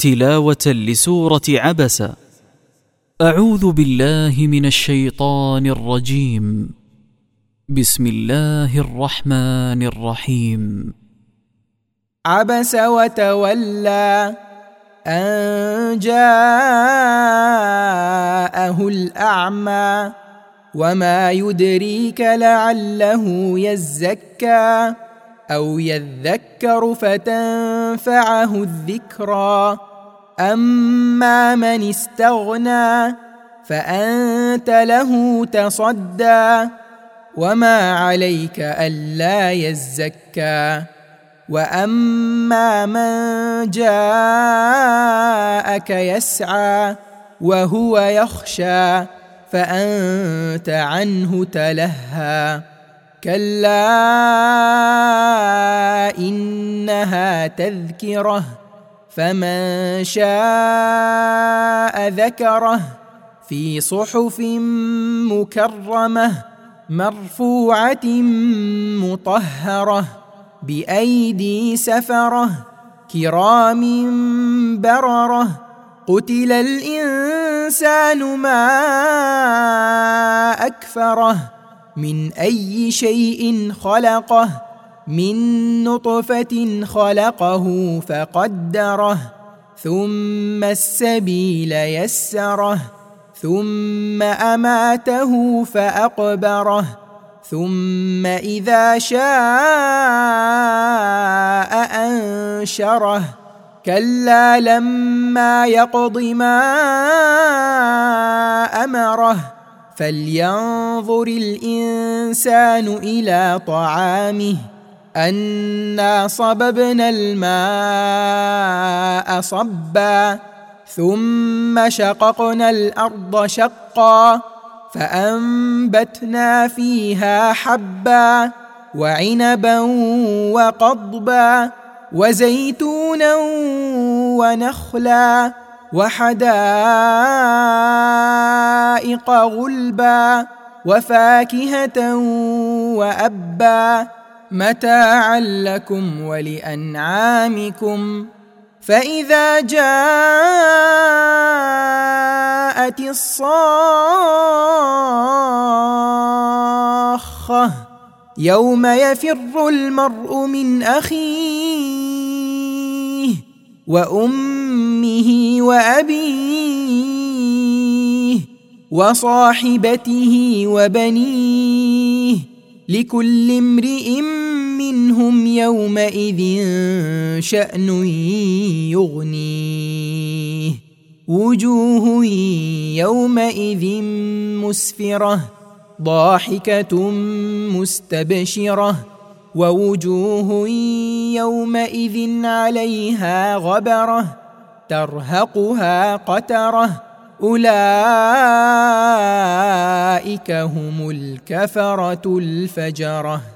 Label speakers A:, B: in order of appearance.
A: تلاوة لسورة عبس. أعوذ بالله من الشيطان الرجيم. بسم الله الرحمن الرحيم.
B: عبس وتولى أن جاءه الأعمى وما يدريك لعله يزكى أو يذكر فتنفعه الذكرى. أما من استغنى فأنت له تصدى وما عليك ألا يزكى. وأما من جاءك يسعى وهو يخشى فأنت عنه تلهى. كلا إنها تذكرة فمن شاء ذكره في صحف مكرمة مرفوعة مطهرة بأيدي سفرة كرام بررة. قتل الإنسان ما أكفره من أي شيء خلقه من نطفة خلقه فقدره ثم السبيل يسره ثم أماته فأقبره ثم إذا شاء أنشره. كلا لما يقض ما أمره فلينظر الإنسان إلى طعامه أنا صببنا الماء صبا ثم شققنا الأرض شقا فأنبتنا فيها حبا وعنبا وقضبا وزيتونا ونخلا وحدائق غلبا وفاكهة وأبا متاعا لكم ولأنعامكم. فإذا جاءت الصاخة يوم يفر المرء من أخيه وأمه وأبيه وصاحبته وبنيه لكل امرئ منهم يومئذ شأن يغنيه. وجوه يومئذ مسفرة ضاحكة مستبشرة ووجوه يومئذ عليها غبرة ترهقها قترة أولئك هم الكفرة الفجرة.